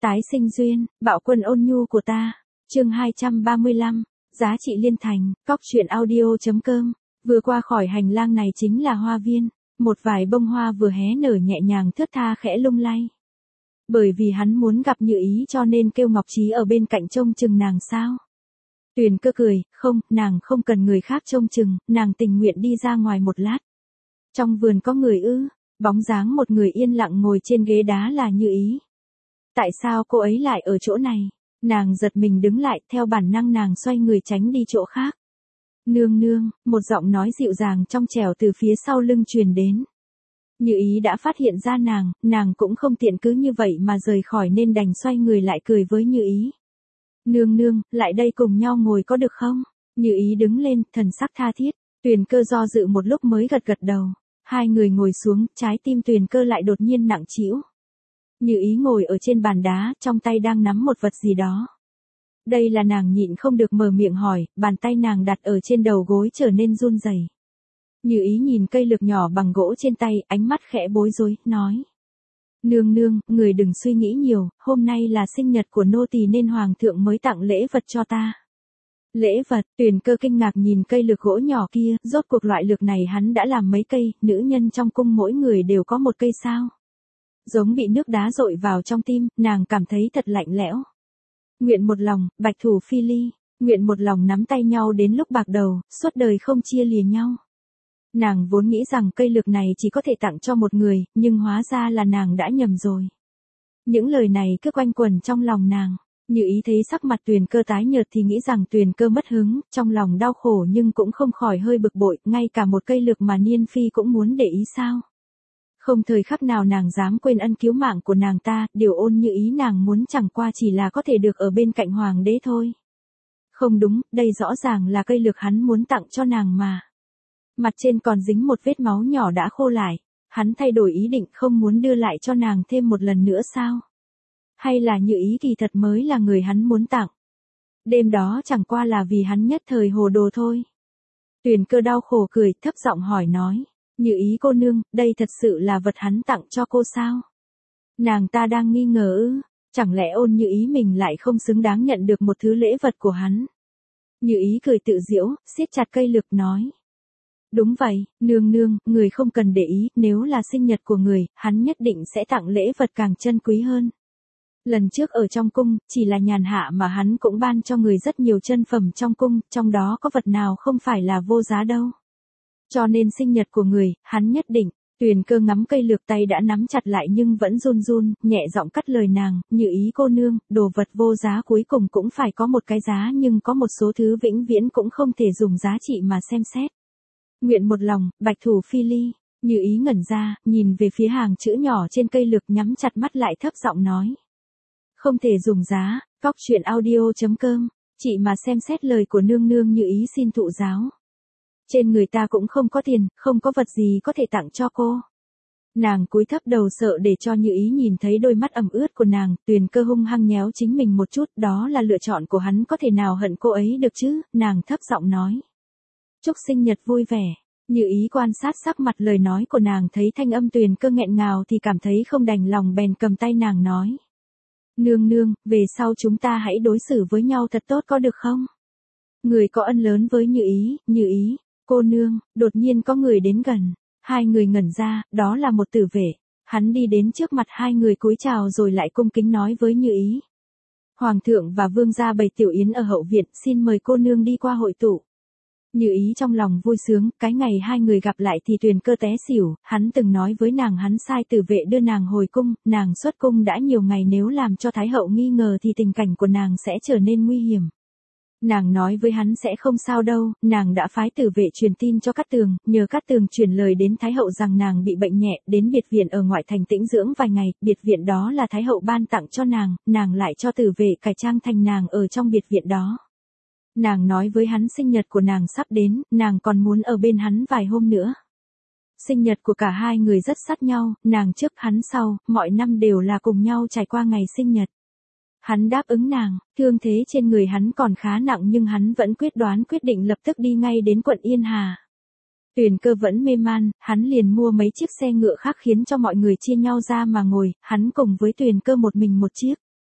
Tái sinh duyên, bạo quân ôn nhu của ta. Chương 235, giá trị liên thành, cóc.audio.com. Vừa qua khỏi hành lang này chính là hoa viên, một vài bông hoa vừa hé nở nhẹ nhàng thướt tha khẽ lung lay. Bởi vì hắn muốn gặp Như Ý cho nên kêu Ngọc Trí ở bên cạnh trông chừng nàng sao? Tuyền Cơ cười, không, nàng không cần người khác trông chừng, nàng tình nguyện đi ra ngoài một lát. Trong vườn có người ư? Bóng dáng một người yên lặng ngồi trên ghế đá là Như Ý. Tại sao cô ấy lại ở chỗ này? Nàng giật mình đứng lại, theo bản năng nàng xoay người tránh đi chỗ khác. Nương nương, một giọng nói dịu dàng trong trẻo từ phía sau lưng truyền đến. Như Ý đã phát hiện ra nàng cũng không tiện cứ như vậy mà rời khỏi nên đành xoay người lại cười với Như Ý. Nương nương, lại đây cùng nhau ngồi có được không? Như Ý đứng lên, thần sắc tha thiết. Tuyền Cơ do dự một lúc mới gật đầu. Hai người ngồi xuống, trái tim Tuyền Cơ lại đột nhiên nặng trĩu. Như Ý ngồi ở trên bàn đá, trong tay đang nắm một vật gì đó. Đây là nàng nhịn không được mở miệng hỏi, bàn tay nàng đặt ở trên đầu gối trở nên run rẩy. Như Ý nhìn cây lược nhỏ bằng gỗ trên tay, ánh mắt khẽ bối rối, nói. Nương nương, người đừng suy nghĩ nhiều, hôm nay là sinh nhật của nô tỳ nên hoàng thượng mới tặng lễ vật cho ta. Lễ vật? Tuyền Cơ kinh ngạc nhìn cây lược gỗ nhỏ kia, rốt cuộc loại lược này hắn đã làm mấy cây, nữ nhân trong cung mỗi người đều có một cây sao? Giống bị nước đá dội vào trong tim, nàng cảm thấy thật lạnh lẽo. Nguyện một lòng, bạch thủ phi ly, nguyện một lòng nắm tay nhau đến lúc bạc đầu, suốt đời không chia lìa nhau. Nàng vốn nghĩ rằng cây lược này chỉ có thể tặng cho một người, nhưng hóa ra là nàng đã nhầm rồi. Những lời này cứ quanh quẩn trong lòng nàng. Như Ý thấy sắc mặt Tuyền Cơ tái nhợt thì nghĩ rằng Tuyền Cơ mất hứng, trong lòng đau khổ nhưng cũng không khỏi hơi bực bội, ngay cả một cây lược mà Niên Phi cũng muốn để ý sao. Không thời khắc nào nàng dám quên ân cứu mạng của nàng ta, điều ôn Như Ý nàng muốn chẳng qua chỉ là có thể được ở bên cạnh hoàng đế thôi. Không đúng, đây rõ ràng là cây lược hắn muốn tặng cho nàng mà. Mặt trên còn dính một vết máu nhỏ đã khô lại, hắn thay đổi ý định không muốn đưa lại cho nàng thêm một lần nữa sao? Hay là Như Ý kỳ thật mới là người hắn muốn tặng? Đêm đó chẳng qua là vì hắn nhất thời hồ đồ thôi. Tuyền Cơ đau khổ cười, thấp giọng hỏi nói. Như Ý cô nương, đây thật sự là vật hắn tặng cho cô sao? Nàng ta đang nghi ngờ ư? Chẳng lẽ ôn Như Ý mình lại không xứng đáng nhận được một thứ lễ vật của hắn? Như Ý cười tự giễu, siết chặt cây lược nói. Đúng vậy, nương nương, người không cần để ý, nếu là sinh nhật của người, hắn nhất định sẽ tặng lễ vật càng chân quý hơn. Lần trước ở trong cung, chỉ là nhàn hạ mà hắn cũng ban cho người rất nhiều chân phẩm trong cung, trong đó có vật nào không phải là vô giá đâu. Cho nên sinh nhật của người, hắn nhất định. Tuyền Cơ ngắm cây lược tay đã nắm chặt lại nhưng vẫn run run, nhẹ giọng cắt lời nàng, Như Ý cô nương, đồ vật vô giá cuối cùng cũng phải có một cái giá nhưng có một số thứ vĩnh viễn cũng không thể dùng giá trị mà xem xét. Nguyện một lòng, bạch thủ phi ly. Như Ý ngẩn ra, nhìn về phía hàng chữ nhỏ trên cây lược nhắm chặt mắt lại thấp giọng nói. Không thể dùng giá, cóc.audio.com, chị mà xem xét lời của nương nương Như Ý xin thụ giáo. Trên người ta cũng không có tiền, không có vật gì có thể tặng cho cô. Nàng cúi thấp đầu sợ để cho Như Ý nhìn thấy đôi mắt ẩm ướt của nàng, Tuyền Cơ hung hăng nhéo chính mình một chút, đó là lựa chọn của hắn, có thể nào hận cô ấy được chứ, nàng thấp giọng nói. Chúc sinh nhật vui vẻ. Như Ý quan sát sắc mặt lời nói của nàng thấy thanh âm Tuyền Cơ nghẹn ngào thì cảm thấy không đành lòng bèn cầm tay nàng nói. Nương nương, về sau chúng ta hãy đối xử với nhau thật tốt có được không? Người có ân lớn với Như Ý, cô nương, đột nhiên có người đến gần. Hai người ngẩn ra, đó là một tử vệ. Hắn đi đến trước mặt hai người cúi chào rồi lại cung kính nói với Như Ý. Hoàng thượng và vương gia bày tiểu yến ở hậu viện, xin mời cô nương đi qua hội tụ. Như Ý trong lòng vui sướng, cái ngày hai người gặp lại thì Tuyền Cơ té xỉu, hắn từng nói với nàng hắn sai tử vệ đưa nàng hồi cung, nàng xuất cung đã nhiều ngày nếu làm cho Thái hậu nghi ngờ thì tình cảnh của nàng sẽ trở nên nguy hiểm. Nàng nói với hắn sẽ không sao đâu, nàng đã phái tử vệ truyền tin cho Cát Tường, nhờ Cát Tường truyền lời đến Thái hậu rằng nàng bị bệnh nhẹ, đến biệt viện ở ngoại thành tĩnh dưỡng vài ngày, biệt viện đó là Thái hậu ban tặng cho nàng lại cho tử vệ cải trang thành nàng ở trong biệt viện đó. Nàng nói với hắn sinh nhật của nàng sắp đến, nàng còn muốn ở bên hắn vài hôm nữa. Sinh nhật của cả hai người rất sát nhau, nàng trước hắn sau, mọi năm đều là cùng nhau trải qua ngày sinh nhật. Hắn đáp ứng nàng, thương thế trên người hắn còn khá nặng nhưng hắn vẫn quyết định lập tức đi ngay đến quận Yên Hà. Tuyền Cơ vẫn mê man, hắn liền mua mấy chiếc xe ngựa khác khiến cho mọi người chia nhau ra mà ngồi, hắn cùng với Tuyền Cơ một mình một chiếc.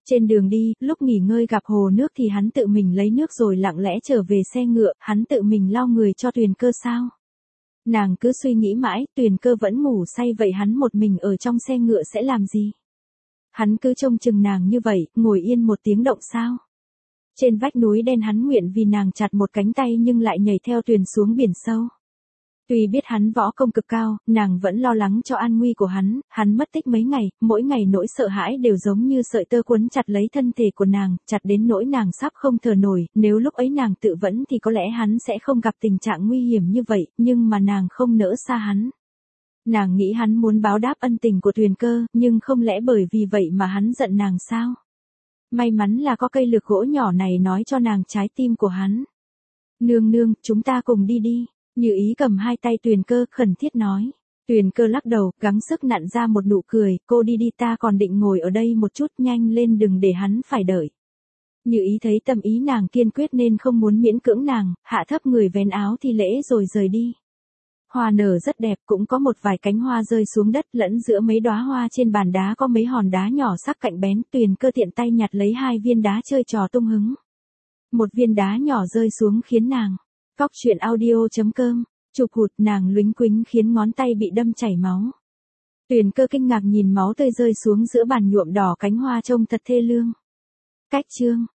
Trên đường đi, lúc nghỉ ngơi gặp hồ nước thì hắn tự mình lấy nước rồi lặng lẽ trở về xe ngựa, hắn tự mình lau người cho Tuyền Cơ sao? Nàng cứ suy nghĩ mãi, Tuyền Cơ vẫn ngủ say vậy hắn một mình ở trong xe ngựa sẽ làm gì? Hắn cứ trông chừng nàng như vậy, ngồi yên một tiếng động sao? Trên vách núi đen hắn nguyện vì nàng chặt một cánh tay nhưng lại nhảy theo Tuyền xuống biển sâu. Tuy biết hắn võ công cực cao, nàng vẫn lo lắng cho an nguy của hắn mất tích mấy ngày, mỗi ngày nỗi sợ hãi đều giống như sợi tơ quấn chặt lấy thân thể của nàng, chặt đến nỗi nàng sắp không thở nổi, nếu lúc ấy nàng tự vẫn thì có lẽ hắn sẽ không gặp tình trạng nguy hiểm như vậy, nhưng mà nàng không nỡ xa hắn. Nàng nghĩ hắn muốn báo đáp ân tình của Tuyền Cơ, nhưng không lẽ bởi vì vậy mà hắn giận nàng sao? May mắn là có cây lược gỗ nhỏ này nói cho nàng trái tim của hắn. Nương nương, chúng ta cùng đi đi. Như Ý cầm hai tay Tuyền Cơ khẩn thiết nói. Tuyền Cơ lắc đầu, gắng sức nặn ra một nụ cười, cô đi đi ta còn định ngồi ở đây một chút, nhanh lên đừng để hắn phải đợi. Như Ý thấy tâm ý nàng kiên quyết nên không muốn miễn cưỡng nàng, hạ thấp người vén áo thi lễ rồi rời đi. Hoa nở rất đẹp, cũng có một vài cánh hoa rơi xuống đất, lẫn giữa mấy đóa hoa trên bàn đá có mấy hòn đá nhỏ sắc cạnh bén, Tuyền Cơ tiện tay nhặt lấy hai viên đá chơi trò tung hứng. Một viên đá nhỏ rơi xuống khiến nàng Cóc truyện audio.com, chụp hụt nàng lúnh quính khiến ngón tay bị đâm chảy máu. Tuyền Cơ kinh ngạc nhìn máu tươi rơi xuống giữa bàn nhuộm đỏ cánh hoa trông thật thê lương. Cách chương